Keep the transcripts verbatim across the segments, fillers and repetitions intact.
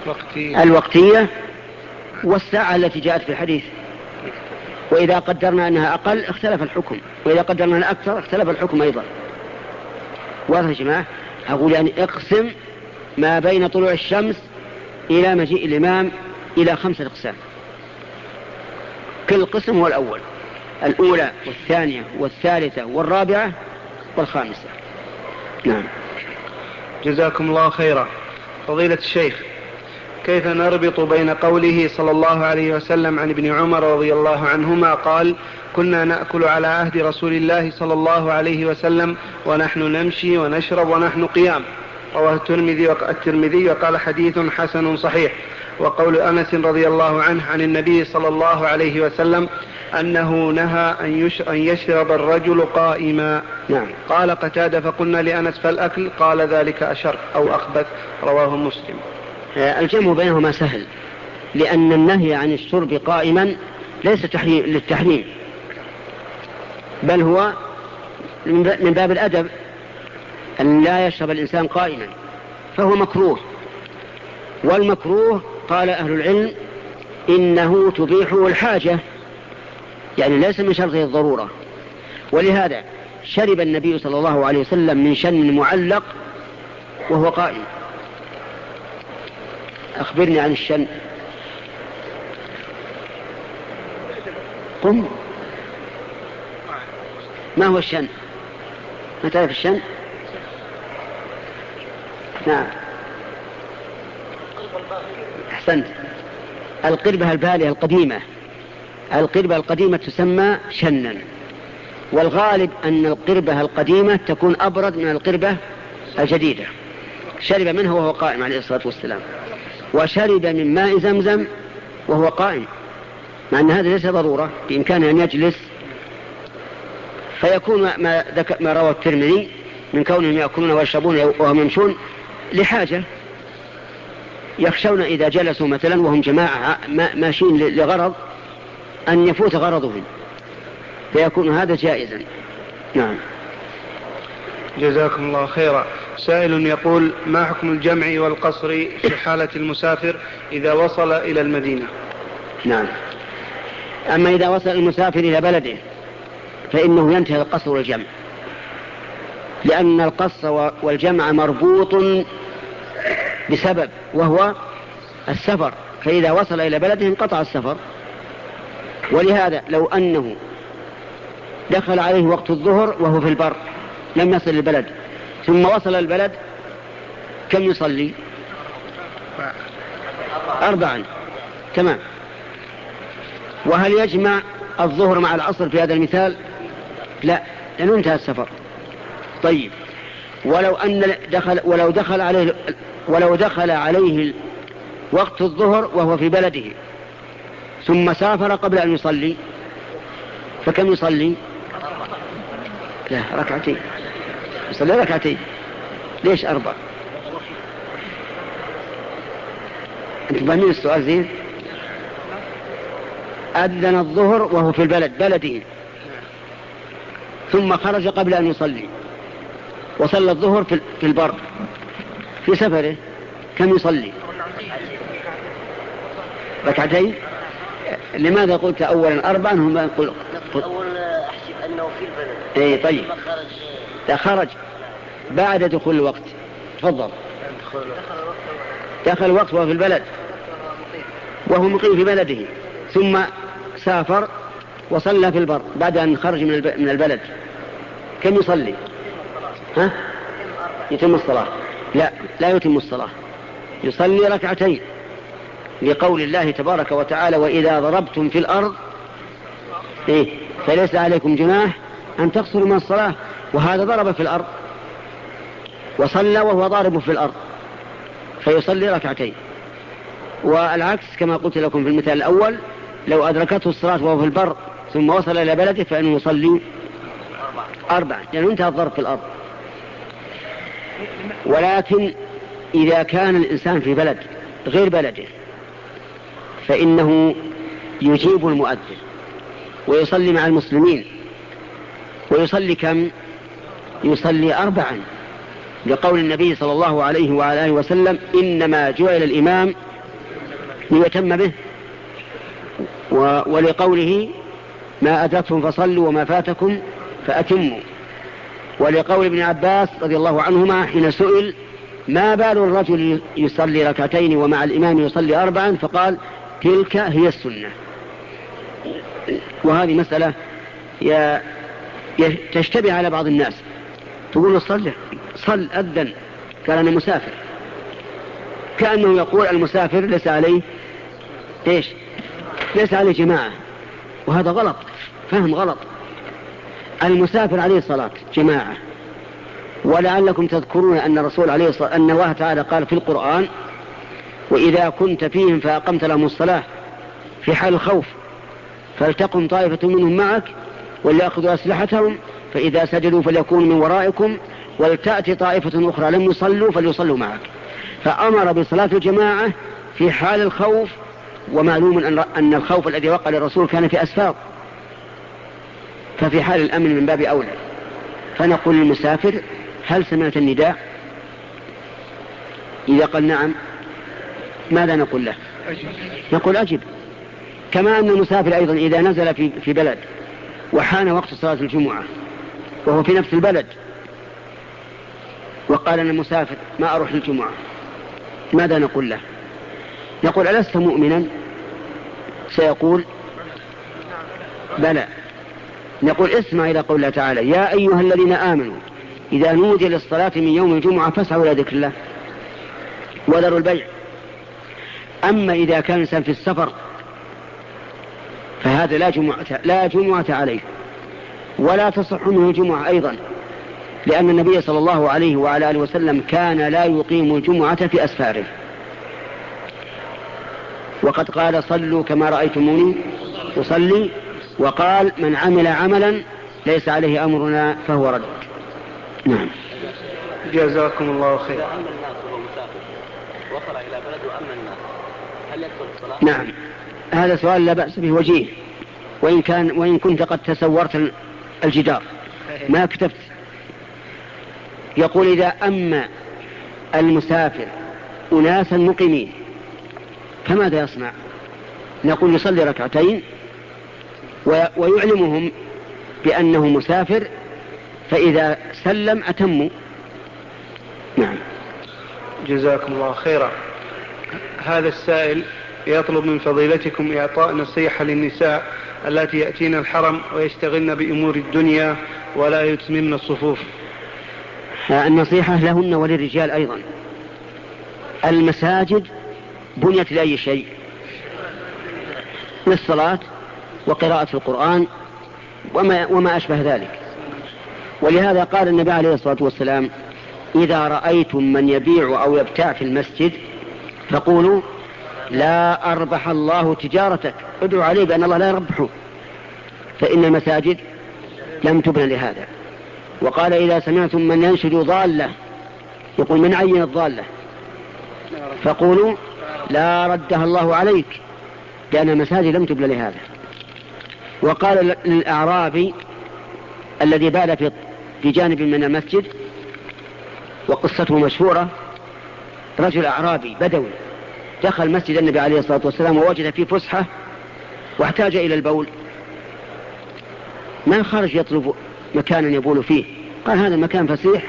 الوقتية, الوقتية والساعة التي جاءت في الحديث. وإذا قدرنا أنها أقل اختلف الحكم، وإذا قدرنا أنها أكثر اختلف الحكم أيضا. واضح يا جماعة؟ أقول يعني اقسم ما بين طلوع الشمس إلى مجيء الإمام إلى خمسة أقسام، كل قسم هو الأول، الأولى والثانية والثالثة والرابعة والخامسة. نعم. جزاكم الله خيرا. فضيلة الشيخ، كيف نربط بين قوله صلى الله عليه وسلم عن ابن عمر رضي الله عنهما قال: كنا نأكل على عهد رسول الله صلى الله عليه وسلم ونحن نمشي ونشرب ونحن قيام، رواه الترمذي الترمذي وقال حديث حسن صحيح، وقول أنس رضي الله عنه عن النبي صلى الله عليه وسلم أنه نهى أن يشرب الرجل قائما. نعم. قال قتادة: فقلنا لأنس: فالأكل؟ قال: ذلك أشر أو أخبث، رواه مسلم. الجمع بينهما سهل، لأن النهي عن الشرب قائما ليس تحريم للتحريم، بل هو من باب الأدب أن لا يشرب الإنسان قائما، فهو مكروه. والمكروه قال أهل العلم إنه تبيحه الحاجة، يعني ليس من شرطه الضرورة. ولهذا شرب النبي صلى الله عليه وسلم من شن معلق وهو قائم. أخبرني عن الشن. قم. ما هو الشن؟ ما تعرف الشن؟ نعم، أحسنت. القربة البالية القديمة، القربة القديمة تسمى شنا، والغالب أن القربة القديمة تكون أبرد من القربة الجديدة. شرب منه وهو قائم عليه الصلاة والسلام، وشرب من ماء زمزم وهو قائم، مع أن هذا ليس ضرورة، بإمكانه أن يجلس. فيكون ما, ما روى الترمذي من كونهم يأكلون ويشربون وهم يمشون لحاجة، يخشون إذا جلسوا مثلا وهم جماعة ماشيين لغرض أن يفوت غرضهم، فيكون هذا جائزا. نعم. جزاكم الله خيرا. سائل يقول: ما حكم الجمع والقصر في حالة المسافر إذا وصل إلى المدينة؟ نعم. أما إذا وصل المسافر إلى بلده فإنه ينتهي القصر والجمع، لأن القصر والجمع مربوط بسبب وهو السفر، فإذا وصل إلى بلده انقطع السفر. ولهذا لو أنه دخل عليه وقت الظهر وهو في البر لم يصل البلد، ثم وصل البلد، كم يصلي؟ أربعا. تمام. وهل يجمع الظهر مع العصر في هذا المثال؟ لا، لأنه انتهى السفر. طيب، ولو أن دخل ولو دخل عليه ولو دخل عليه وقت الظهر وهو في بلده ثم سافر قبل أن يصلي، فكم يصلي؟ لا، ركعتين. يصلي ركعتين. ليش أربع؟ أنتم فاهمين السؤال زين؟ أذن الظهر وهو في البلد بلده، ثم خرج قبل أن يصلي وصلى الظهر في البر في سفره، كم يصلي؟ ركعتين. لماذا قلت أولا أربعا؟ هم يقول أول أحسب أنه في البلد. إيه طيب، خرج بعد دخول الوقت. تفضل. دخل الوقت وهو في البلد وهو مقيم في بلده، ثم سافر وصلى في البر بعد أن خرج من البلد، كم يصلي؟ ها؟ يتم الصلاة؟ لا، لا يتم الصلاة، يصلي ركعتين، لقول الله تبارك وتعالى: وإذا ضربتم في الأرض إيه فليس عليكم جناح أن تقصروا من الصلاة. وهذا ضرب في الأرض وصلى وهو ضارب في الأرض، فيصلي ركعتين. والعكس كما قلت لكم في المثال الأول، لو أدركته الصلاة وهو في البر ثم وصل إلى بلده فإنه يصلي أربعة، لأنه انتهى الضرب في الأرض. ولكن إذا كان الإنسان في بلد غير بلده فإنه يجيب المؤذن ويصلي مع المسلمين، ويصلي كم؟ يصلي أربعا، لقول النبي صلى الله عليه وعلى آله وسلم: إنما جعل الإمام ليتم به، ولقوله ما أدركتم فصلوا وما فاتكم فأتموا، ولقول ابن عباس رضي الله عنهما حين سئل ما بال الرجل يصلي ركعتين ومع الإمام يصلي أربعا فقال تلك هي السنة. وهذه مسألة تشتبه على بعض الناس، تقول صل صل أذن قال أنا مسافر، كأنه يقول المسافر ليس عليه إيش ليس عليه جماعة، وهذا غلط، فهم غلط. المسافر عليه صلاة جماعة، ولعلكم تذكرون أن الرسول عليه الصلاة أن الله تعالى قال في القرآن وإذا كنت فيهم فأقمت لهم الصلاة في حال الخوف فلتقم طائفة منهم معك وليأخذوا أسلحتهم فإذا سجدوا فليكونوا من ورائكم ولتأتي طائفة أخرى لم يصلوا فليصلوا معك. فأمر بصلاة الجماعة في حال الخوف، ومعلوم أن الخوف الذي وقع للرسول كان في أسفار، ففي حال الأمن من باب أولى. فنقول للمسافر هل سمعت النداء؟ إذا قال نعم ماذا نقول له؟ نقول أجب. كما أن المسافر أيضا إذا نزل في, في بلد وحان وقت صلاة الجمعة وهو في نفس البلد وقال أنا مسافر ما أروح للجمعة، ماذا نقول له؟ نقول ألست مؤمنا؟ سيقول بلى. نقول اسمع إلى قول الله تعالى يا أيها الذين آمنوا إذا نودي للصلاة من يوم الجمعة فاسعوا إلى ذكر الله وذروا البيع. أما إذا كان الإنسان في السفر فهذا لا جمعة, لا جمعة عليه ولا تصح منه الجمعة أيضا، لأن النبي صلى الله عليه وعلى آله وسلم كان لا يقيم الجمعة في أسفاره، وقد قال صلوا كما رأيتموني أصلي، وقال من عمل عملا ليس عليه أمرنا فهو رد. نعم. جزاكم الله خير. إذا أمن الناس وهو مسافر وصل إلى بلد وأمن الناس هل يدخل الصلاة؟ نعم، هذا سؤال لا بأس به وجيه، وإن كان وإن كنت قد تسورت الجدار ما كتبت. يقول إذا أما المسافر أناسا مقيمين فماذا يصنع؟ نقول يصلي ركعتين ويعلمهم بأنه مسافر، فإذا سلم أتموا. نعم. جزاكم الله خيرا. هذا السائل يطلب من فضيلتكم إعطاء نصيحة للنساء التي يأتين الحرم ويشتغلن بأمور الدنيا ولا يتممن الصفوف. النصيحة لهن وللرجال أيضا. المساجد بنيت لأي شيء؟ للصلاة وقراءة القرآن وما, وما أشبه ذلك. ولهذا قال النبي عليه الصلاة والسلام إذا رأيتم من يبيع أو يبتاع في المسجد فقولوا لا أربح الله تجارتك، ادعوا عليه بأن الله لا يربحه، فإن المساجد لم تبنى لهذا. وقال إذا سمعتم من ينشد ضالة يقول من عين الضالة فقولوا لا ردها الله عليك، لأن المساجد لم تبنى لهذا. وقال للأعرابي الذي بال في جانب من المسجد وقصته مشهورة، رجل أعرابي بدوي دخل مسجد النبي عليه الصلاة والسلام ووجد فيه فسحة واحتاج إلى البول، ما خرج يطلب مكانا يبول فيه، قال هذا المكان فسيح،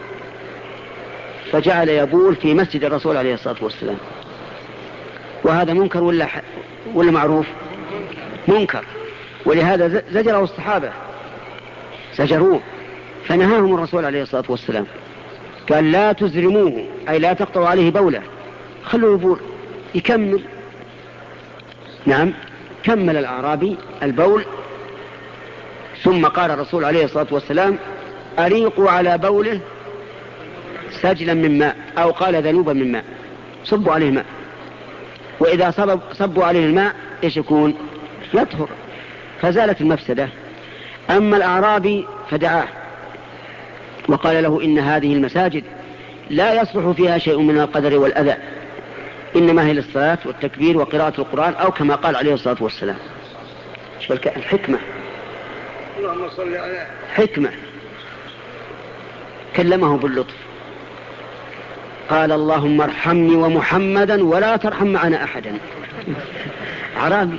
فجعل يبول في مسجد الرسول عليه الصلاة والسلام. وهذا منكر ولا, ولا معروف؟ منكر. ولهذا زجره الصحابة زجروه فنهاهم الرسول عليه الصلاة والسلام، قال لا تزرموه أي لا تقطعوا عليه بوله، خلوه يبول يكمل. نعم، كمل الأعرابي البول، ثم قال الرسول عليه الصلاة والسلام أريقوا على بوله سجلا من ماء، أو قال ذنوبا من ماء، صبوا عليه ماء، وإذا صب صبوا عليه الماء إيش يكون؟ يطهر، فزالت المفسدة. أما الأعرابي فدعاه وقال له إن هذه المساجد لا يصلح فيها شيء من القدر والأذى، إنما هي للصلاة والتكبير وقراءة القرآن، أو كما قال عليه الصلاة والسلام. الحكمة اللهم صل على حكمة، كلمه باللطف. قال اللهم ارحمني ومحمدا ولا ترحم معنا أحدا. أعرابي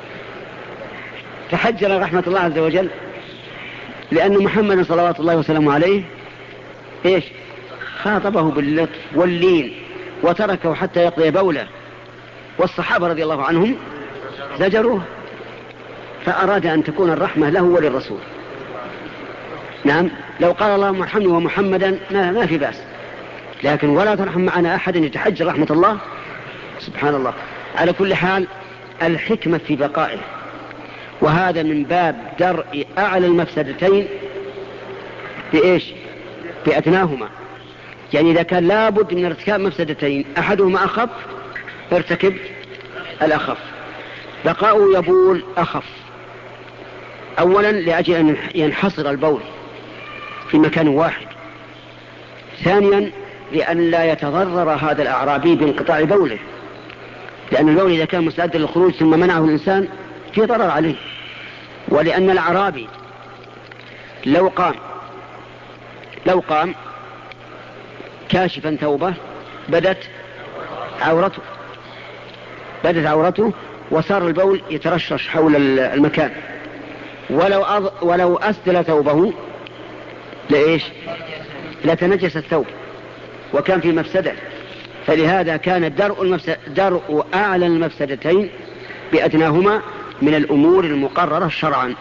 تحجر رحمة الله عز وجل، لأن محمد صلوات الله وسلامه عليه إيش خاطبه باللطف واللين وتركه حتى يقضي بوله، والصحابة رضي الله عنهم زجروه، فأراد أن تكون الرحمة له وللرسول. نعم لو قال اللهم ارحمني ومحمدا ما, ما في بأس، لكن ولا ترحم معنا أحد يتحجر رحمة الله، سبحان الله. على كل حال الحكمة في بقائه، وهذا من باب درء أعلى المفسدتين بإيش بأدناهما. يعني إذا كان لابد من ارتكاب مفسدتين أحدهما أخف ارتكب الأخف. بقاؤه يبول أخف، أولا لأجل أن ينحصر البول في مكان واحد، ثانيا لأن لا يتضرر هذا الأعرابي بانقطاع بوله، لأن البول إذا كان مستعدا للخروج ثم منعه الإنسان في ضرر عليه. ولأن الأعرابي لو قام لو قام كاشفا ثوبه بدت عورته بدت عورته وصار البول يترشش حول المكان، ولو أض... ولو أسدل ثوبه لإيش لتنجس الثوب وكان في مفسدة. فلهذا كان درء, المفسد... درء أعلى المفسدتين بأدناهما من الأمور المقررة شرعا.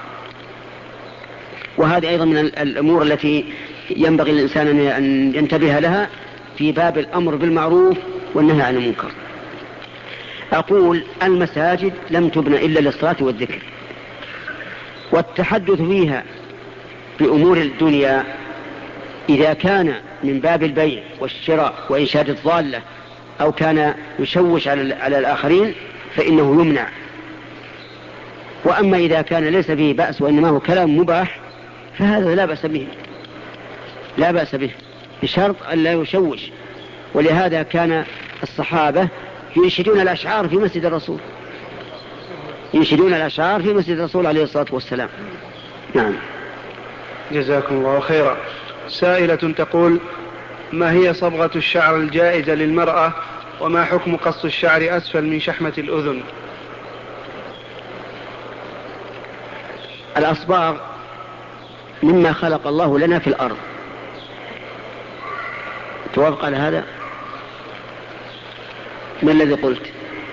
وهذه أيضا من الأمور التي ينبغي للإنسان أن ينتبه لها في باب الأمر بالمعروف والنهي عن المنكر. أقول المساجد لم تبنى إلا للصلاة والذكر، والتحدث فيها بأمور الدنيا إذا كان من باب البيع والشراء وإنشاد الضالة أو كان يشوش على الآخرين فإنه يمنع. وأما إذا كان ليس فيه بأس وإنما هو كلام مباح فهذا لا بأس به لا بأس به بشرط أن لا يشوش. ولهذا كان الصحابة ينشدون الأشعار في مسجد الرسول ينشدون الأشعار في مسجد الرسول عليه الصلاة والسلام. نعم. جزاكم الله خيرا. سائلة تقول: ما هي صبغة الشعر الجائزة للمرأة، وما حكم قص الشعر أسفل من شحمة الأذن؟ الأصباغ مما خلق الله لنا في الأرض. توافق على هذا؟ ما الذي قلت؟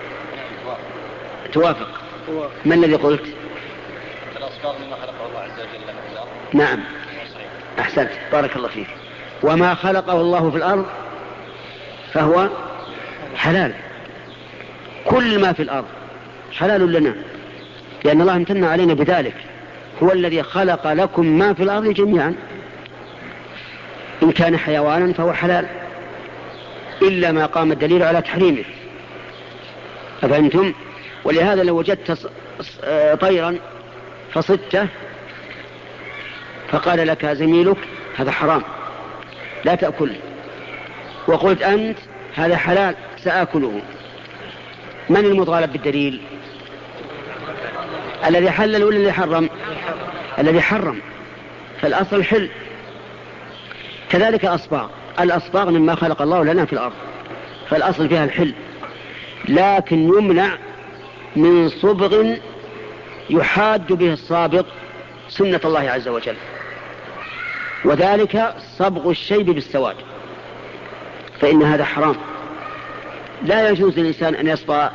توافق. ما الذي قلت؟ الأصباغ مما خلقه الله عز وجل لنا في الأرض. نعم أحسنت، بارك الله فيك. وما خلقه الله في الأرض فهو حلال، كل ما في الأرض حلال لنا، لأن الله امتن علينا بذلك. هو الذي خلق لكم ما في الأرض جميعا، إن كان حيوانا فهو حلال إلا ما قام الدليل على تحريمه. أفهمتم؟ ولهذا لو وجدت طيرا فصدته فقال لك زميلك هذا حرام لا تأكل، وقلت أنت هذا حلال سأكله، من المطالب بالدليل؟ الذي حلل ولا الذي حرم؟ الذي حرم، فالأصل حل. كذلك الأصباغ، الأصباغ مما خلق الله لنا في الأرض فالأصل فيها الحل، لكن يمنع من صبغ يحاد به الصابغ سنة الله عز وجل، وذلك صبغ الشيب بالسواد، فإن هذا حرام. لا يجوز للإنسان أن يصبغ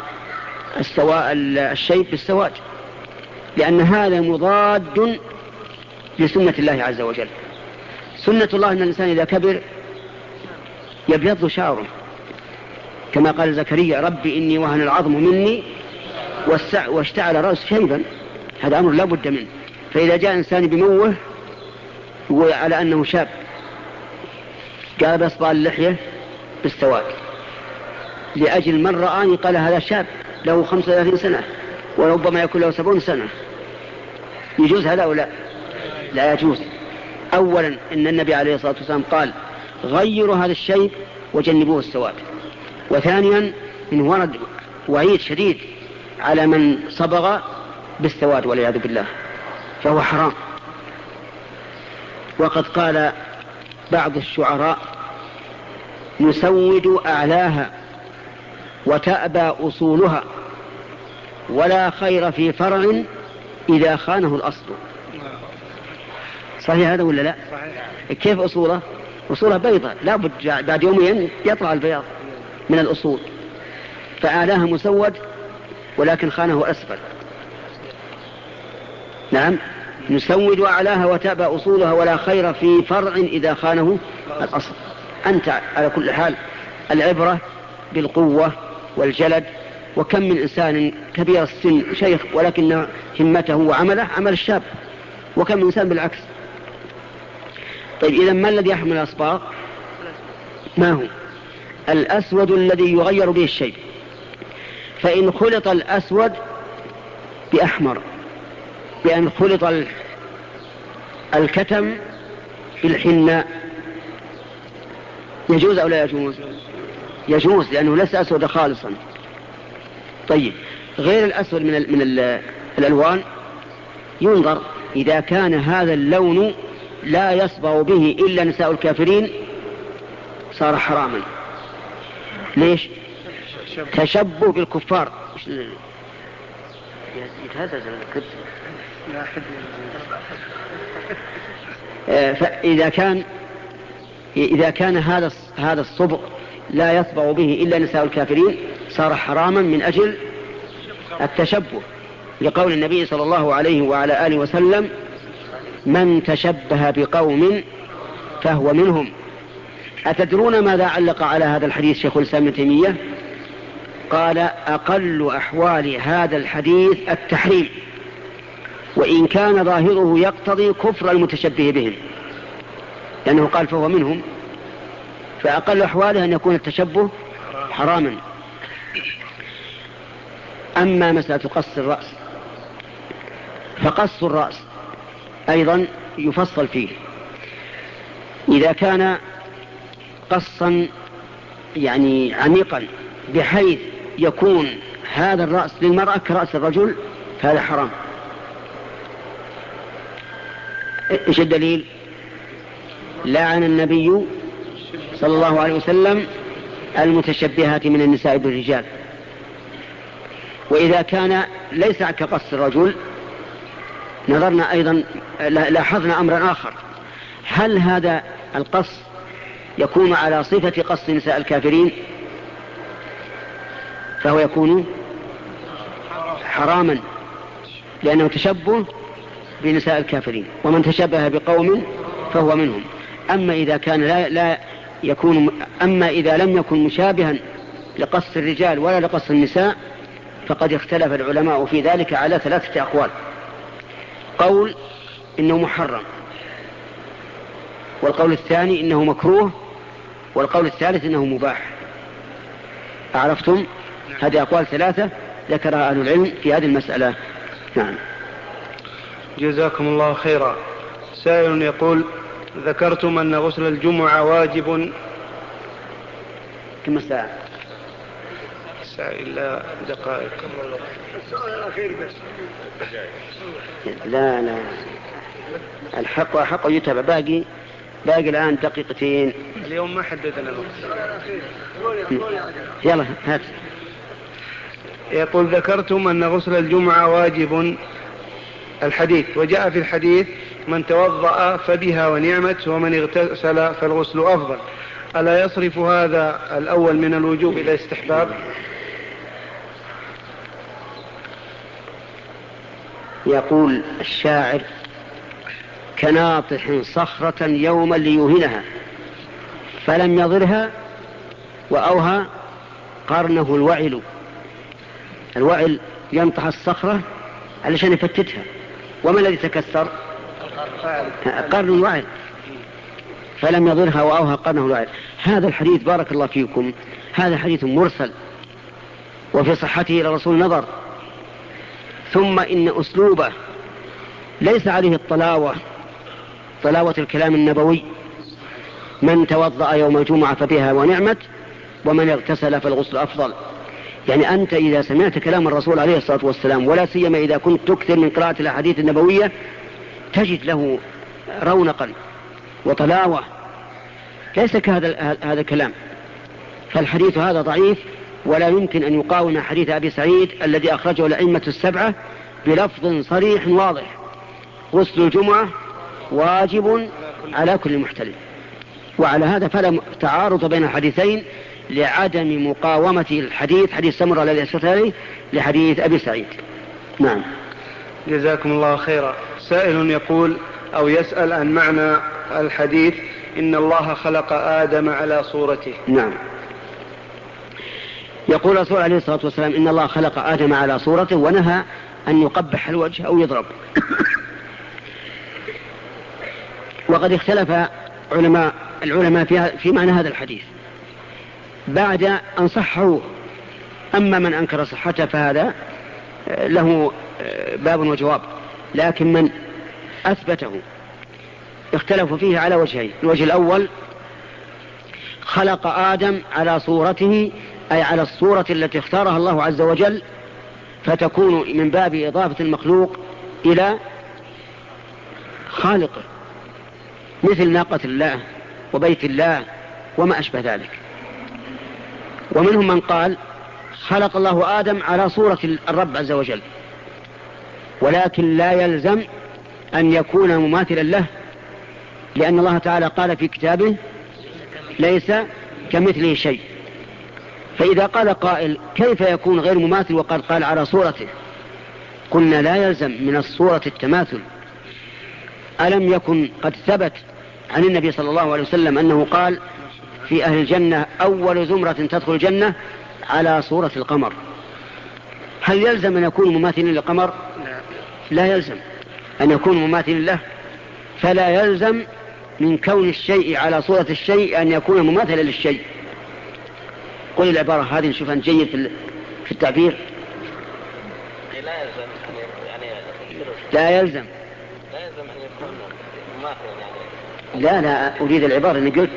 الشيب بالسواد، لأن هذا مضاد لسنة الله عز وجل. سنة الله أن الإنسان إذا كبر يبيض شعره، كما قال زكريا: ربي إني وهن العظم مني واشتعل رأس شيبا. هذا أمر لا بد منه. فإذا جاء إنسان بموه على أنه شاب قال بصبغ اللحية بالسواد لأجل من رآني قال هذا شاب له خمسة وثلاثين سنة وربما يكون له سبعون سنة، يجوز هذا أو لا؟ لا يجوز. أولا إن النبي عليه الصلاة والسلام قال: غيروا هذا الشيء وجنبوه السواد. وثانيا إنه ورد وعيد شديد على من صبغ بالسواد والعياذ بالله، فهو حرام. وقد قال بعض الشعراء يسود أعلاها وتأبى أصولها ولا خير في فرع إذا خانه الأصل. صحيح هذا ولا لا؟ صحيح. كيف أصوله؟ أصولها بيضة، لا بد بعد يومين يطلع البياض من الأصول، فأعلاها مسود ولكن خانه أسفل. نعم، نسود أعلاها وتأبى أصولها ولا خير في فرع إذا خانه الأصل. أنت على كل حال العبرة بالقوة والجلد، وكم من إنسان كبير السن شيخ ولكن همته وعمله عمل الشاب، وكم من إنسان بالعكس. طيب إذا ما الذي يحمل الأصباغ؟ ما هو؟ الأسود الذي يغير به الشيء. فإن خلط الأسود بأحمر، بأن خلط الكتم بالحناء، يجوز أو لا يجوز؟ يجوز، لأنه ليس أسود خالصا. طيب غير الأسود من, ال من ال الألوان ينظر، إذا كان هذا اللون لا يصبغ به إلا نساء الكافرين صار حراما. ليش؟ تشبه بالكفار. فإذا كان إذا كان هذا هذا الصبغ لا يصبغ به إلا نساء الكافرين صار حراما من أجل التشبه، لقول النبي صلى الله عليه وعلى آله وسلم: من تشبه بقوم فهو منهم. أتدرون ماذا علق على هذا الحديث شيخ الإسلام ابن تيمية؟ قال: أقل أحوال هذا الحديث التحريم، وإن كان ظاهره يقتضي كفر المتشبه بهم، لأنه قال فهو منهم، فأقل أحواله أن يكون التشبه حراما. أما مسألة قص الرأس، فقص الرأس أيضا يفصل فيه. إذا كان قصا يعني عميقا بحيث يكون هذا الرأس للمرأة كرأس الرجل فهذا حرام. إيش الدليل؟ لعن النبي صلى الله عليه وسلم المتشبهات من النساء بالرجال. وإذا كان ليس كقص الرجل نظرنا أيضا، لاحظنا أمرا آخر: هل هذا القص يكون على صفة قص نساء الكافرين فهو يكون حراما، لأنه تشبه بنساء الكافرين، ومن تشبه بقوم فهو منهم. أما إذا كان لا, لا يكون أما إذا لم يكن مشابها لقص الرجال ولا لقص النساء فقد اختلف العلماء في ذلك على ثلاثة أقوال: قول إنه محرم، والقول الثاني إنه مكروه، والقول الثالث إنه مباح. أعرفتم؟ هذه أقوال ثلاثة ذكرها أهل العلم في هذه المسألة. نعم. جزاكم الله خيرا. سائل يقول: ذكرتم أن غسل الجمعة واجب. كم الساعة؟ الساعة إلا دقائق. السؤال الأخير بس. لا لا الحق وحق يتبع، باقي باقي الآن دقيقتين. اليوم ما حددنا الوقت. يلا هات. يقول: ذكرتم أن غسل الجمعة واجب الحديث، وجاء في الحديث: من توضأ فبها ونعمت، ومن اغتسل فالغسل أفضل. ألا يصرف هذا الأول من الوجوب إلى استحباب؟ يقول الشاعر: كناطح صخرة يوما ليوهنها فلم يضرها وأوهى قرنه الوعل. الوعل ينطح الصخرة علشان يفتتها، وما الذي تكسر؟ قرن الوعل. فلم يضرها وأوهى قرنه الوعل. هذا الحديث بارك الله فيكم هذا حديث مرسل، وفي صحته إلى الرسول نظر، ثم إن أسلوبه ليس عليه الطلاوة، طلاوة الكلام النبوي: من توضأ يوم الجمعة فبها ونعمت، ومن اغتسل فالغسل أفضل. يعني أنت إذا سمعت كلام الرسول عليه الصلاة والسلام، ولا سيما إذا كنت تكثر من قراءة الأحاديث النبوية، تجد له رونقا وطلاوة، ليس كهذا هذا الكلام. فالحديث هذا ضعيف، ولا يمكن أن يقاوم حديث أبي سعيد الذي أخرجه الأئمة السبعة بلفظ صريح واضح: غسل الجمعة واجب على كل محتلم. وعلى هذا فلا تعارض بين الحديثين لعدم مقاومة الحديث حديث سمرة الذي أشرت عليه لحديث أبي سعيد. نعم. جزاكم الله خيرا. سائل يقول أو يسأل عن معنى الحديث إن الله خلق آدم على صورته. نعم. يقول رسول عليه الصلاة والسلام إن الله خلق آدم على صورته، ونهى أن يقبح الوجه أو يضرب. وقد اختلف علماء العلماء في, في معنى هذا الحديث بعد أن صحوه. أما من أنكر صحته فهذا له باب وجواب، لكن من أثبته اختلفوا فيه على وجهين. الوجه الأول: خلق آدم على صورته، أي على الصورة التي اختارها الله عز وجل، فتكون من باب إضافة المخلوق إلى خالقه، مثل ناقة الله وبيت الله وما أشبه ذلك. ومنهم من قال خلق الله آدم على صورة الرب عز وجل، ولكن لا يلزم أن يكون مماثلا له، لأن الله تعالى قال في كتابه: ليس كمثله شيء. فإذا قال قائل: كيف يكون غير مماثل وقد قال على صورته؟ قلنا: لا يلزم من الصورة التماثل. ألم يكن قد ثبت عن النبي صلى الله عليه وسلم أنه قال في أهل الجنة: أول زمرة تدخل الجنة على صورة القمر؟ هل يلزم أن يكون مماثلا للقمر؟ لا يلزم أن يكون مماثلا له. فلا يلزم من كون الشيء على صورة الشيء أن يكون مماثلا للشيء. قل العبارة هذه نشوف أن جيد في التعبير. لا يلزم يعني لا يلزم لا يلزم أن يكون مماثلا يعني. لا لا أريد العبارة اللي قلت.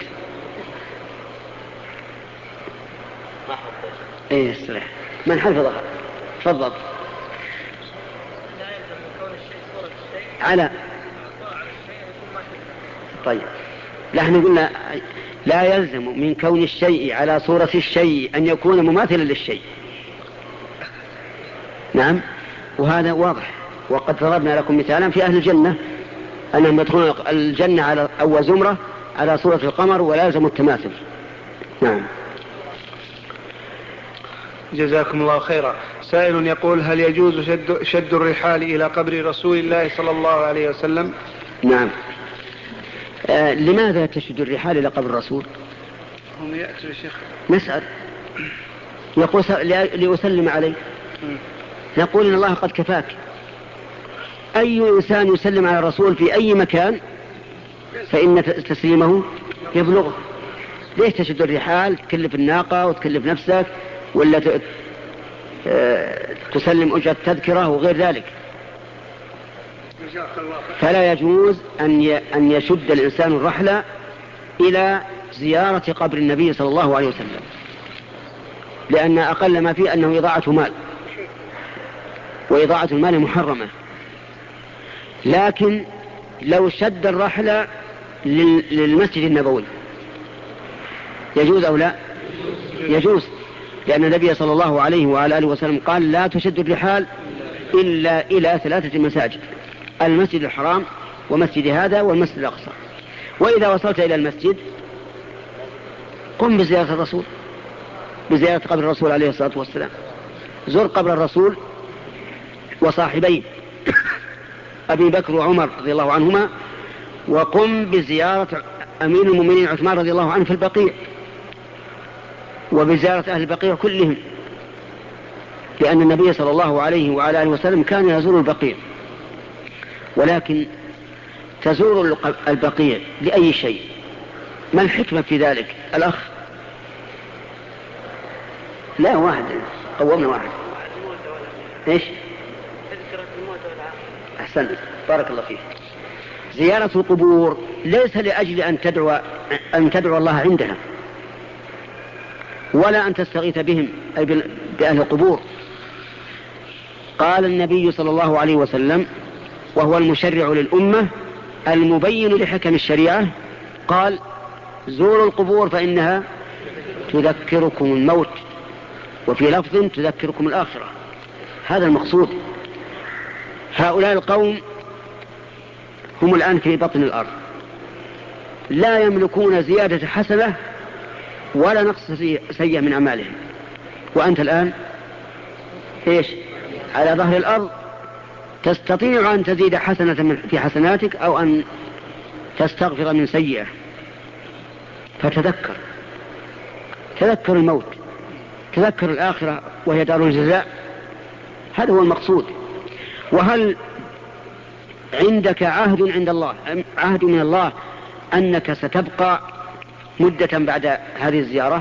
ما حفظ. إيه استريح. من حفظها؟ تفضل. لا يلزم من كون الشيء صورة الشيء على طيب. لا احنا قلنا لا يلزم من كون الشيء على صورة الشيء أن يكون مماثلا للشيء. نعم، وهذا واضح. وقد ضربنا لكم مثالا في أهل الجنة أنهم يدخلون الجنة على أول زمرة على صورة القمر، ولا يلزم التماثل. نعم. جزاكم الله خيرا. سائل يقول: هل يجوز شد, شد الرحال إلى قبر رسول الله صلى الله عليه وسلم؟ نعم. آه لماذا تشد الرحال إلى قبر الرسول؟ هم يأتوا يا شيخ. نسأل. يقول لأسلم عليه. نقول إن الله قد كفاك. أي إنسان يسلم على الرسول في أي مكان فإن تسليمه يبلغه. ليش تشد الرحال؟ تكلف الناقة وتكلف نفسك، ولا تسلم أجرة تذكرة وغير ذلك. فلا يجوز أن يشد الإنسان الرحلة إلى زيارة قبر النبي صلى الله عليه وسلم، لأن أقل ما فيه أنه إضاعة مال، وإضاعة المال محرمة. لكن لو شد الرحلة للمسجد النبوي يجوز أو لا؟ يجوز، لأن النبي صلى الله عليه وعلى آله وسلم قال: لا تشد الرحال إلا إلى ثلاثة مساجد: المسجد الحرام ومسجد هذا والمسجد الأقصى. وإذا وصلت إلى المسجد قم بزيارة الرسول، بزيارة قبر الرسول عليه الصلاة والسلام. زر قبر الرسول وصاحبيه أبي بكر وعمر رضي الله عنهما، وقم بزيارة أمير المؤمنين عثمان رضي الله عنه في البقيع، وبزيارة أهل البقيع كلهم، لأن النبي صلى الله عليه وعلى آله وسلم كان يزور البقيع. ولكن تزور البقيع لأي شيء؟ ما الحكمة في ذلك؟ الأخ لا واحد قومنا واحد. إيش؟ أحسنت، بارك الله فيك. زيارة القبور ليس لأجل أن تدعو أن تدعو الله عندها، ولا أن تستغيث بهم أي بأهل القبور. قال النبي صلى الله عليه وسلم وهو المشرع للأمة المبين لحكم الشريعة، قال: زوروا القبور فإنها تذكركم الموت، وفي لفظ تذكركم الآخرة. هذا المقصود. هؤلاء القوم هم الآن في بطن الأرض، لا يملكون زيادة حسنة ولا نقص سيئة من أعمالهم، وأنت الآن إيش؟ على ظهر الأرض، تستطيع أن تزيد حسنة في حسناتك أو أن تستغفر من سيئة. فتذكر، تذكر الموت، تذكر الآخرة وهي دار الجزاء. هذا هو المقصود. وهل عندك عهد عند الله، عهد من الله أنك ستبقى مدة بعد هذه الزيارة؟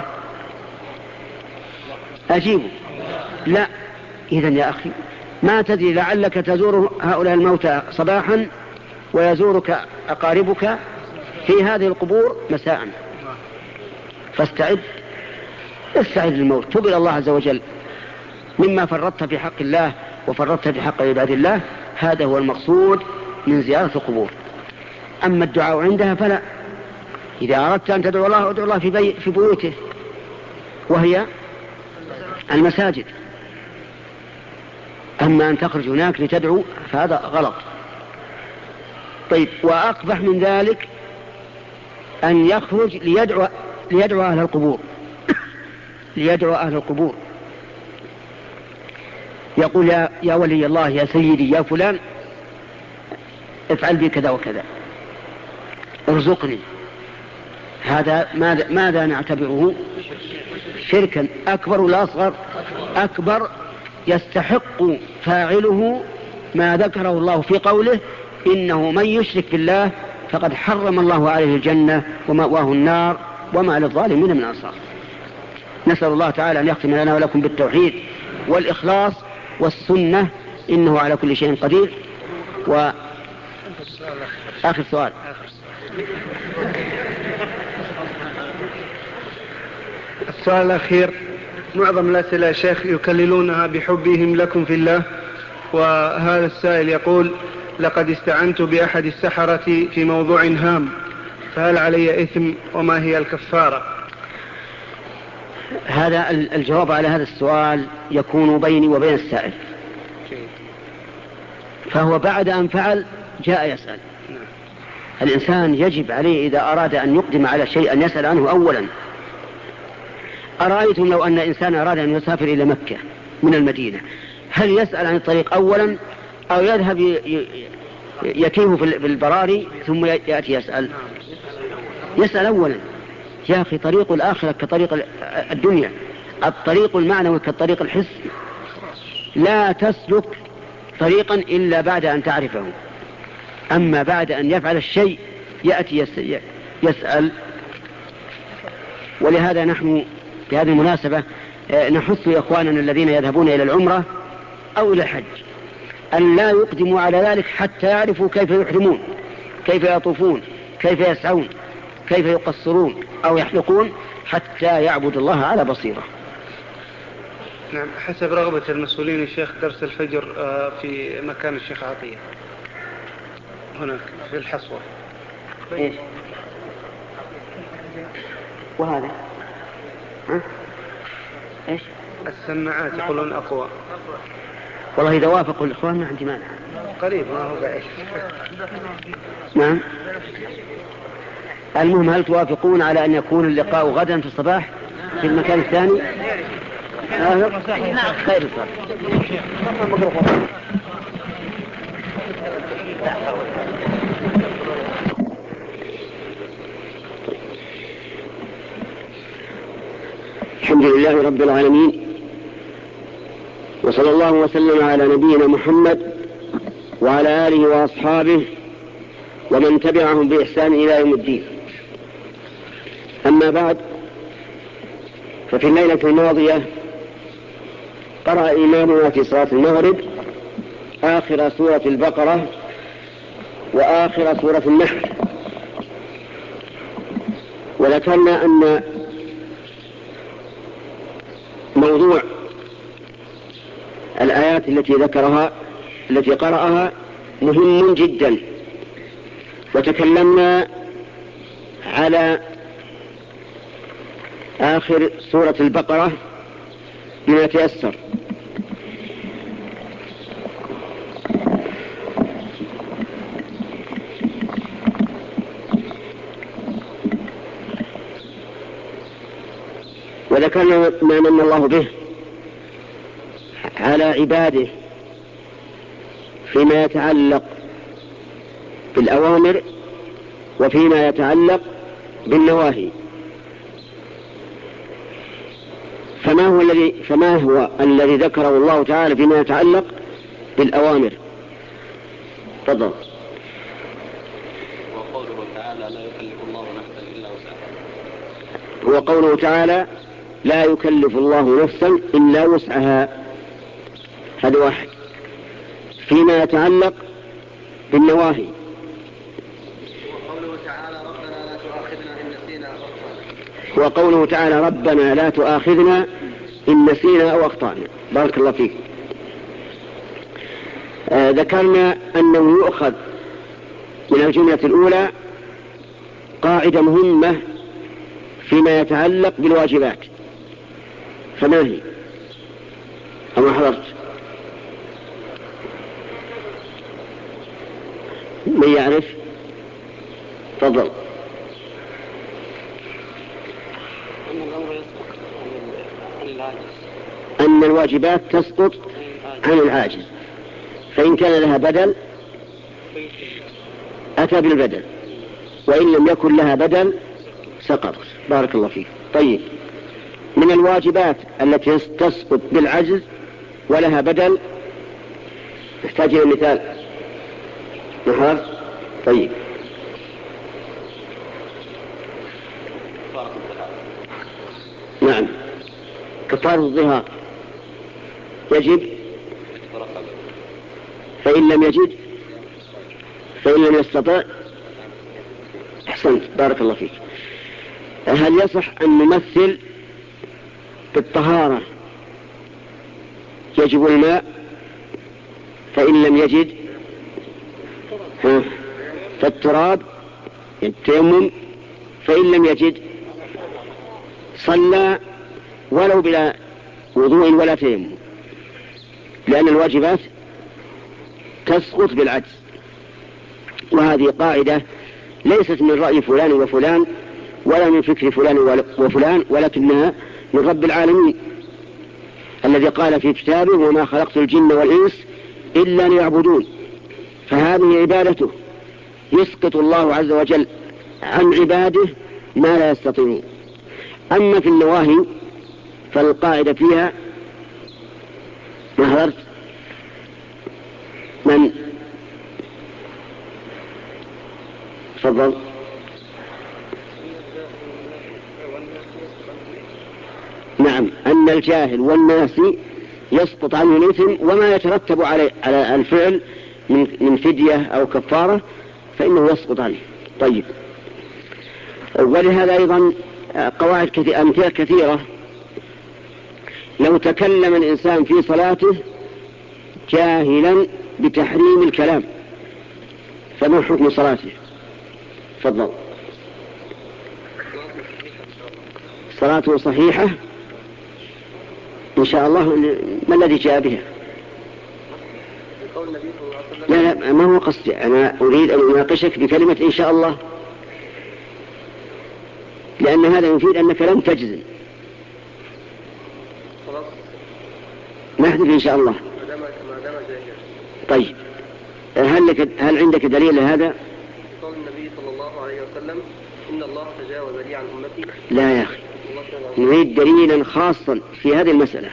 أجيبه لا. إذن يا أخي ما تدري، لعلك تزور هؤلاء الموتى صباحا ويزورك أقاربك في هذه القبور مساء. فاستعد، استعد للموت، تب إلى الله عز وجل مما فرطت في حق الله وفرطت في حق عباد الله. هذا هو المقصود من زيارة القبور. أما الدعاء عندها فلا. إذا أردت أن تدعو الله ادعو الله في, بي في بيوته وهي المساجد. أما أن تخرج هناك لتدعو فهذا غلط. طيب، وأقبح من ذلك أن يخرج ليدعو, ليدعو أهل القبور ليدعو أهل القبور يقول يا, يا ولي الله، يا سيدي، يا فلان، افعل بي كذا وكذا، ارزقني. هذا ماذا, ماذا نعتبره؟ شركا أكبر ولا أصغر؟ أكبر. يستحق فاعله ما ذكره الله في قوله إنه من يشرك بالله فقد حرم الله عليه الجنة ومأواه النار وما للظالمين من أنصار. نسأل الله تعالى أن يختم لنا ولكم بالتوحيد والإخلاص والسنة، إنه على كل شيء قدير. وآخر سؤال. السؤال الأخير: معظم الأسئلة يا شيخ يكللونها بحبهم لكم في الله، وهذا السائل يقول: لقد استعنت بأحد السحرة في موضوع هام، فهل علي إثم وما هي الكفارة؟ هذا الجواب على هذا السؤال يكون بيني وبين السائل، فهو بعد أن فعل جاء يسأل. الإنسان يجب عليه إذا أراد أن يقدم على شيء أن يسأل عنه أولا. أرأيتم لو أن إنسان أراد أن يسافر إلى مكة من المدينة، هل يسأل عن الطريق أولا أو يذهب يتيه في البراري ثم يأتي يسأل؟ يسأل أولا. يا أخي طريق الآخرة كطريق الدنيا، الطريق المعنوي كالطريق الحسي. لا تسلك طريقا إلا بعد أن تعرفه. أما بعد أن يفعل الشيء يأتي يسأل. ولهذا نحن في هذه المناسبة نحث إخواننا الذين يذهبون إلى العمرة أو إلى الحج أن لا يقدموا على ذلك حتى يعرفوا كيف يحرمون، كيف يطوفون، كيف يسعون، كيف يقصرون أو يحلقون، حتى يعبد الله على بصيرة. نعم، حسب رغبة المسؤولين الشيخ درس الفجر في مكان الشيخ عطية هناك في الحصوة. إيش؟ وهذا ها؟ إيش؟ السماعات يقولون أقوى. والله إذا وافقوا الإخوان ما عندي مانع. قريب ما هو بعيد. نعم. المهم هل توافقون على أن يكون اللقاء غدا في الصباح في المكان الثاني؟ خير الصباح. الحمد لله رب العالمين، وصلى الله وسلم على نبينا محمد وعلى آله وأصحابه ومن تبعهم بإحسان إلى يوم الدين. أما بعد، ففي الليلة الماضية قرأ إمامنا في صلاة المغرب آخر سورة البقرة وآخر سورة النحل، وذكرنا أن موضوع الآيات التي ذكرها التي قرأها مهم جدا، وتكلمنا على آخر آخر سورة البقرة بما تيسر. وذكرنا ما من الله به على عباده فيما يتعلق بالأوامر وفيما يتعلق بالنواهي. فما هو الذي فما هو الذي ذكره الله تعالى فيما يتعلق بالأوامر؟ تفضل. وقوله تعالى لا يكلف الله نفسا إلا وسعها. هو قوله تعالى لا يكلف الله نفسا إلا وسعها. هذا واحد. فيما يتعلق بالنواهي وقوله تعالى ربنا لا تؤاخذنا إن نسينا أو أخطأنا. وقوله تعالى ربنا لا تؤاخذنا إن نسينا أو أخطأنا. بارك الله فيك. آه ذكرنا أنه يؤخذ من الجملة الأولى قاعدة مهمة فيما يتعلق بالواجبات. فما هي؟ أما حضرت من يعرف؟ تفضل. أن الأمر يسقط عن العاجز. أن الواجبات تسقط عن العاجز، فإن كان لها بدل أتى بالبدل، وإن لم يكن لها بدل سقط. بارك الله فيك. طيب، من الواجبات التي تسقط بالعجز ولها بدل نحتاج إلى مثال. نحن طيب نعم، كفارة الظهار يجب فإن لم يجد فإن لم يستطع. أحسنت، بارك الله فيك. هل يصح أن نمثل بالطهارة يجب الماء فإن لم يجد فالتراب التيمم فإن لم يجد صلى ولو بلا وضوء ولا تيمم، لأن الواجبات تسقط بالعجز. وهذه قاعدة ليست من رأي فلان وفلان ولا من فكر فلان وفلان، ولكنها من رب العالمين الذي قال في كتابه وما خلقت الجن والإنس إلا ليعبدون. فهذه عبادته يسقط الله عز وجل عن عباده ما لا يستطيعون. أما في النواهي فالقاعدة فيها ما حضرت من تفضل. نعم، أن الجاهل والناس يسقط عنه الإثم وما يترتب على على الفعل من من فدية أو كفارة فإنه يسقط عنه. طيب، ولهذا أيضا قواعد كثيرة أمثلة كثيرة. لو تكلم الإنسان في صلاته جاهلا بتحريم الكلام فما حكم صلاته؟ تفضل. صلاته صحيحة إن شاء الله. ما الذي جاء بها؟ لا لا، ما هو قصدي، أنا أريد أن أناقشك بكلمة إن شاء الله، لأن هذا يفيد أنك لم تجزم. نحذف إن شاء الله. طيب، هل لك هل عندك دليل لهذا؟ قول النبي صلى الله عليه وسلم إن الله تجاوز لي عن أمتي. لا يا أخي، نريد دليلا خاصا في هذه المسألة.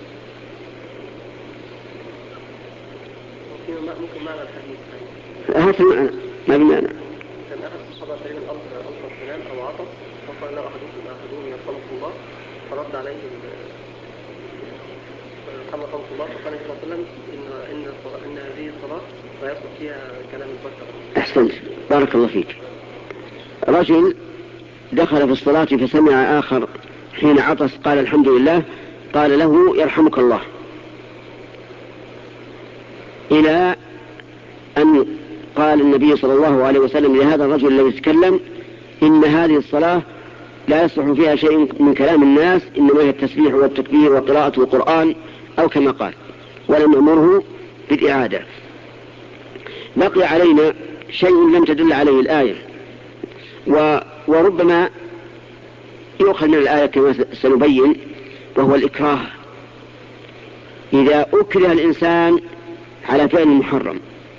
ممكن معنى الحديث هات المعنى، ما بمعنى. كان أحد الصحابة تقريبا ألقى السلام أو عطس فقال له أحدكم أحدهم يرحمك الله، فرد عليه محمد رحمه الله فقال صلى الله عليه وسلم إن إن إن هذه الصلاة لا يصلح فيها كلام البشر. أحسنت، بارك الله فيك. رجل دخل في الصلاة فسمع آخر حين عطس قال الحمد لله، قال له يرحمك الله، إلى أن قال النبي صلى الله عليه وسلم لهذا الرجل الذي يتكلم إن هذه الصلاة لا يصلح فيها شيء من كلام الناس، إنما هي التسبيح والتكبير وقراءة القرآن أو كما قال، ولم يأمره بالإعادة. بقي علينا شيء لم تدل عليه الآية، و وربما يؤخذ من الآية كما سنبين، وهو الإكراه. إذا أكره الإنسان على فعل محرم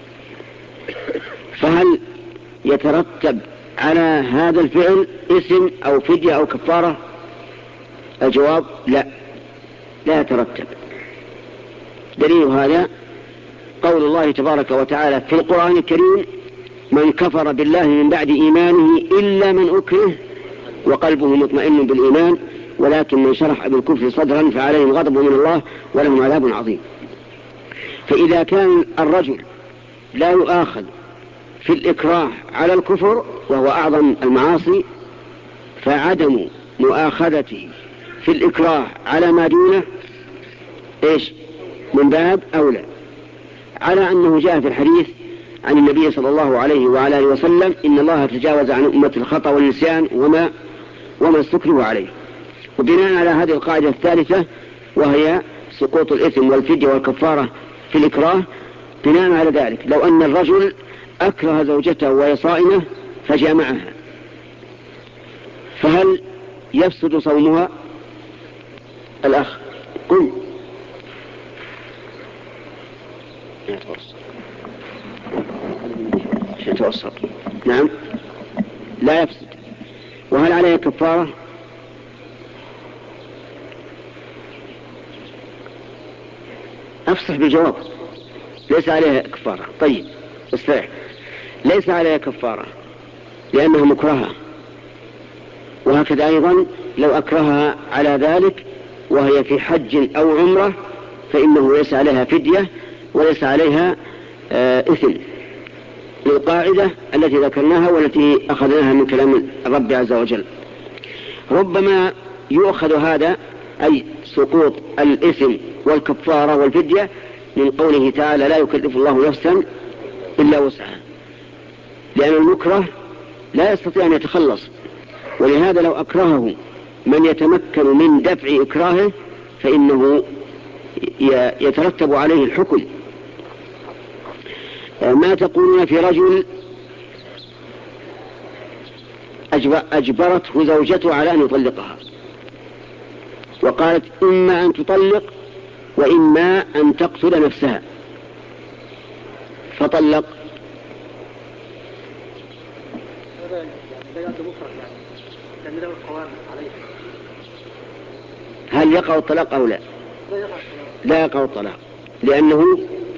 فهل يترتب على هذا الفعل اسم أو فدية أو كفارة؟ الجواب لا، لا يترتب. دليل هذا قول الله تبارك وتعالى في القرآن الكريم: من كفر بالله من بعد إيمانه إلا من أكره وقلبه مطمئن بالإيمان ولكن من شرح بالكفر صدرا فعليهم غضب من الله ولهم عذاب عظيم. فإذا كان الرجل لا يؤاخذ في الإكراه على الكفر وهو أعظم المعاصي، فعدم مؤاخذته في الإكراه على ما دونه إيش؟ من باب أولى، على أنه جاء في الحديث عن النبي صلى الله عليه وعلى آله وسلم: إن الله تجاوز عن أمة الخطأ والنسيان وما وما استكرهوا عليه. وبناء على هذه القاعدة الثالثة وهي سقوط الإثم والفدية والكفارة في الإكراه، بناء على ذلك لو أن الرجل أكره زوجته وهي صائمة فجامعها، فهل يفسد صومها؟ الأخ قل. يتوسط. نعم لا يفسد. وهل عليها كفارة؟ أفصح بالجواب: ليس عليها كفارة. طيب استريح. ليس عليها كفارة لأنها مكرهة، وهكذا أيضا لو أكرهها على ذلك وهي في حج أو عمرة فإنه ليس عليها فدية وليس عليها آه إثم، للقاعدة التي ذكرناها والتي أخذناها من كلام الرب عز وجل. ربما يؤخذ هذا أي سقوط الإثم والكفارة والفدية من قوله تعالى: لا يكلف الله نفسا إلا وسعها، لأن المكره لا يستطيع أن يتخلص، ولهذا لو أكرهه من يتمكن من دفع إكراهه فإنه يترتب عليه الحكم. ما تقولون في رجل أجبرته زوجته على أن يطلقها وقالت: إما أن تطلق وإما أن تقتل نفسها، فطلق، هل يقع الطلاق أو لا؟ لا يقع الطلاق لأنه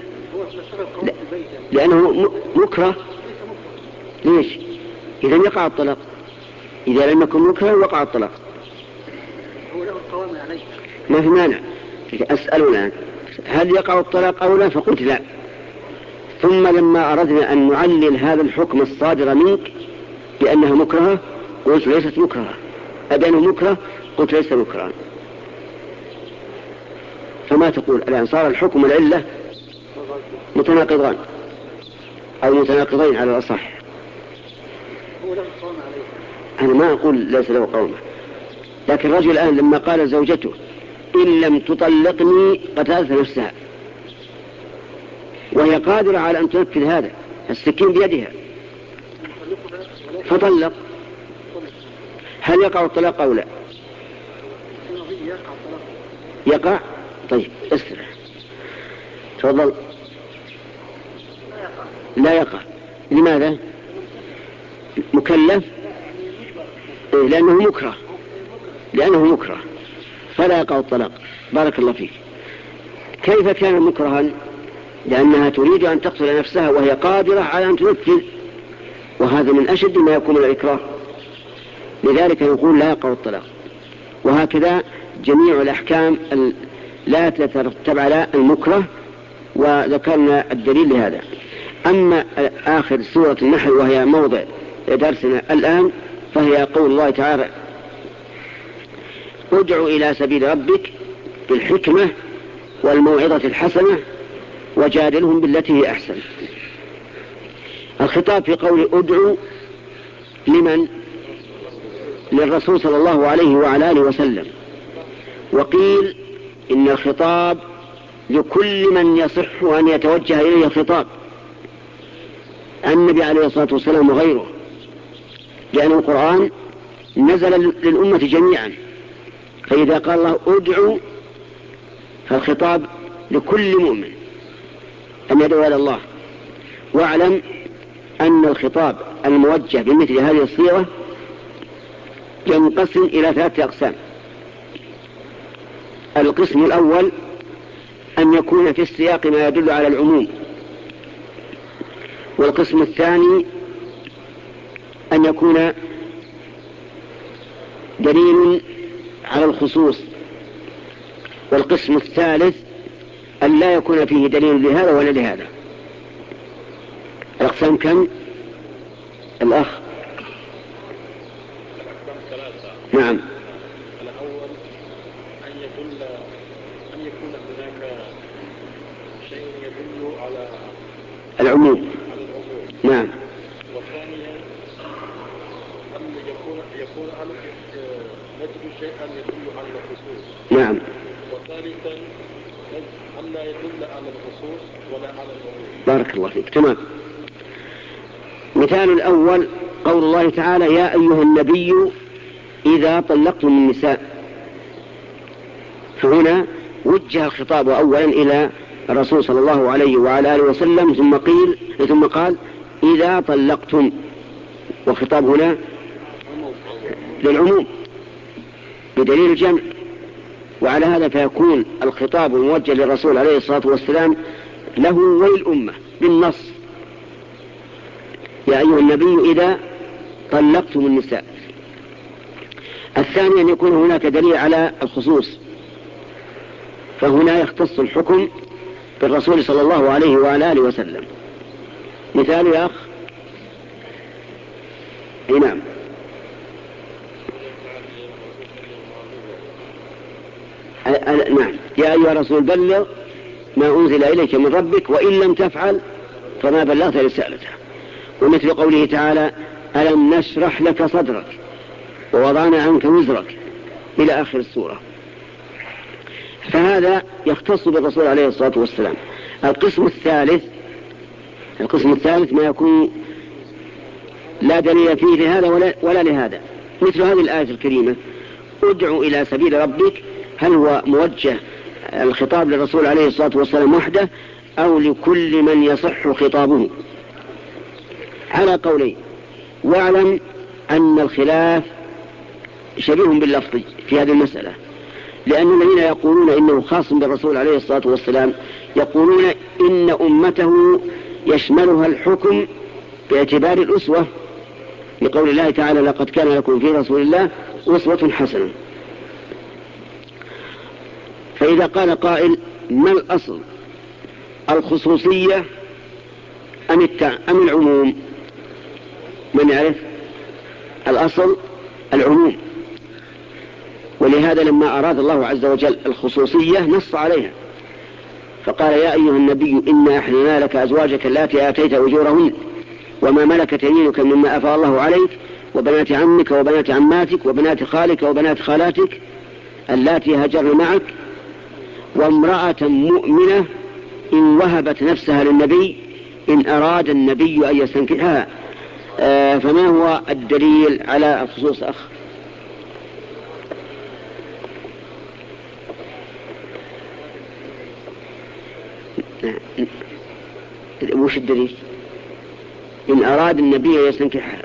لأنه مكره. ليش؟ إذا يقع الطلاق. إذا لم يكن مكره وقع الطلاق. ما في مانع. أسأل الآن: هل يقع الطلاق أو لا؟ فقلت لا. ثم لما أردنا أن نعلل هذا الحكم الصادر منك بأنها مكرهة قلت ليست مكرهة، أبأنه مكره قلت ليس مكرها. فما تقول الآن؟ صار الحكم والعلة متناقضان أو متناقضين على الأصح. أنا ما أقول ليس له قومة، لكن الرجل الآن لما قال زوجته: إن لم تطلقني قتلت نفسها، وهي قادرة على أن تنفذ هذا، السكين بيدها، فطلق، هل يقع الطلاق أو لا؟ يقع. طيب استرح. تفضل. لا يقع. لماذا؟ مكلف لأنه مكره، لأنه مكره فلا يقع الطلاق. بارك الله فيك. كيف كان مكرها؟ لأنها تريد أن تقتل نفسها وهي قادرة على أن تنفذ، وهذا من أشد ما يكون الإكراه، لذلك نقول لا يقع الطلاق. وهكذا جميع الأحكام لا تترتب على المكره، وذكرنا الدليل لهذا. أما آخر سورة النحل وهي موضع درسنا الآن فهي قول الله تعالى: ادع إلى سبيل ربك بالحكمة والموعظة الحسنة وجادلهم بالتي هي أحسن. الخطاب في قول ادعو لمن؟ للرسول صلى الله عليه وعلى آله وسلم. وقيل إن الخطاب لكل من يصح أن يتوجه إليه الخطاب، النبي عليه الصلاة والسلام وغيره، لأن القرآن نزل للأمة جميعا، فإذا قال الله ادعوا فالخطاب لكل مؤمن أن يدعو إلى الله. واعلم أن الخطاب الموجه بمثل هذه الصيغة ينقسم إلى ثلاثة أقسام. القسم الأول أن يكون في السياق ما يدل على العموم، والقسم الثاني أن يكون دليل على الخصوص، والقسم الثالث أن لا يكون فيه دليل لهذا ولا لهذا. الأقسام كم؟ الأخ نعم. الأول أن يدل أن يكون هناك شيء يدل على العموم. على العموم. نعم. وثانيا أن يكون يكون أن نجد شيئا يدل على الخصوص. نعم. وثالثا أن لا يدل على الخصوص ولا على العموم. بارك الله فيك. تمام. مثال الأول قول الله تعالى يا أيها النبي إذا طلقتم النساء، فهنا وجه الخطاب أولا إلى الرسول صلى الله عليه وعلى آله وسلم، ثم قيل ثم قال إذا طلقتم، والخطاب هنا للعموم بدليل الجمع. وعلى هذا فيكون الخطاب الموجه للرسول عليه الصلاة والسلام له وللأمة بالنص يا أيها النبي إذا طلقتم النساء. الثاني أن يكون هناك دليل على الخصوص، فهنا يختص الحكم بالرسول صلى الله عليه وعلى آله وسلم. مثال يا أخ. اي نعم. نعم يا أيها الرسول بلغ ما أنزل إليك من ربك وإن لم تفعل فما بلغت رسالته. ومثل قوله تعالى ألم نشرح لك صدرك ووضعنا عنك وزرك إلى آخر السورة. فهذا يختص بالرسول عليه الصلاة والسلام. القسم الثالث القسم الثالث ما يكون لا دليل فيه لهذا ولا, ولا لهذا، مثل هذه الآية الكريمة ادعو إلى سبيل ربك، هل هو موجه الخطاب للرسول عليه الصلاة والسلام وحده أو لكل من يصح خطابه؟ على قولين. واعلم أن الخلاف شبيه باللفظ في هذه المسألة، لأن الذين يقولون إنه خاص بالرسول عليه الصلاة والسلام يقولون إن أمته يشملها الحكم باعتبار الأسوة، لقول الله تعالى لقد كان لكم في رسول الله أسوة حسنة. فإذا قال قائل ما الأصل، الخصوصية أم, التع... أم العموم؟ من يعرف؟ الأصل العموم، ولهذا لما أراد الله عز وجل الخصوصية نص عليها فقال يا أيها النبي إنا أحللنا لك أزواجك اللاتي آتيت أجورهن وما ملكت يمينك مما أفاء الله عليك وبنات عمك وبنات عماتك وبنات خالك وبنات خالاتك اللاتي هاجرن معك وامرأة مؤمنة إن وهبت نفسها للنبي إن أراد النبي أن يستنكحها. آه فما هو الدليل على الخصوص أخ؟ وش الدليل؟ إن أراد النبي أن يستنكحها،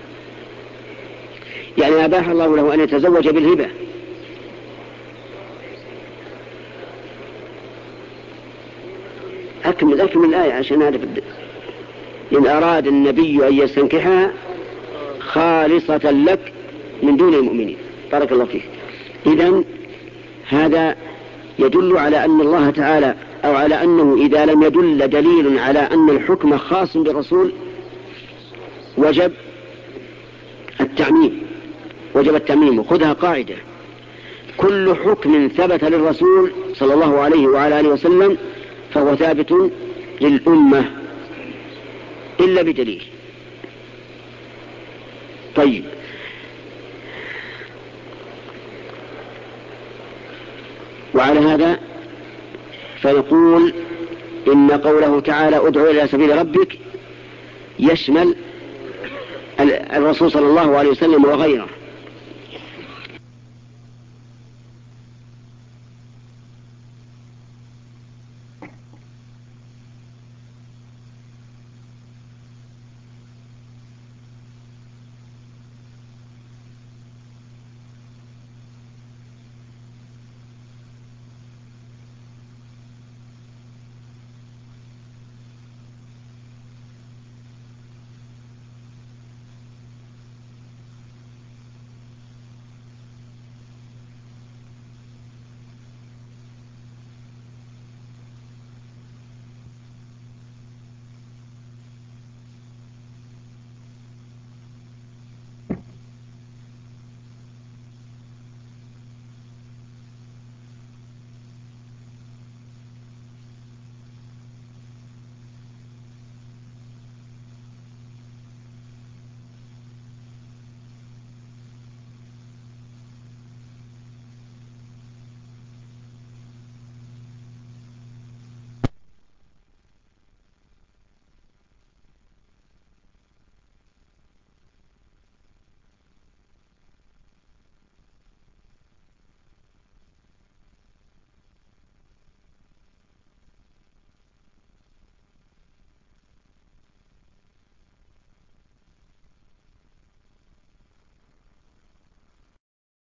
يعني أباح الله له أن يتزوج بالهبة. أكمل أكمل الآية عشان هذا بدأ. إن أراد النبي أن يستنكحها خالصة لك من دون المؤمنين. بارك الله فيك. إذن هذا يدل على أن الله تعالى أو على أنه إذا لم يدل دليل على أن الحكم خاص بالرسول وجب التعميم وجب التعميم. وخذها قاعدة: كل حكم ثبت للرسول صلى الله عليه وعلى آله وسلم فهو ثابت للأمة إلا بدليل. طيب، وعلى هذا فنقول إن قوله تعالى ادعو إلى سبيل ربك يشمل الرسول صلى الله عليه وسلم وغيره،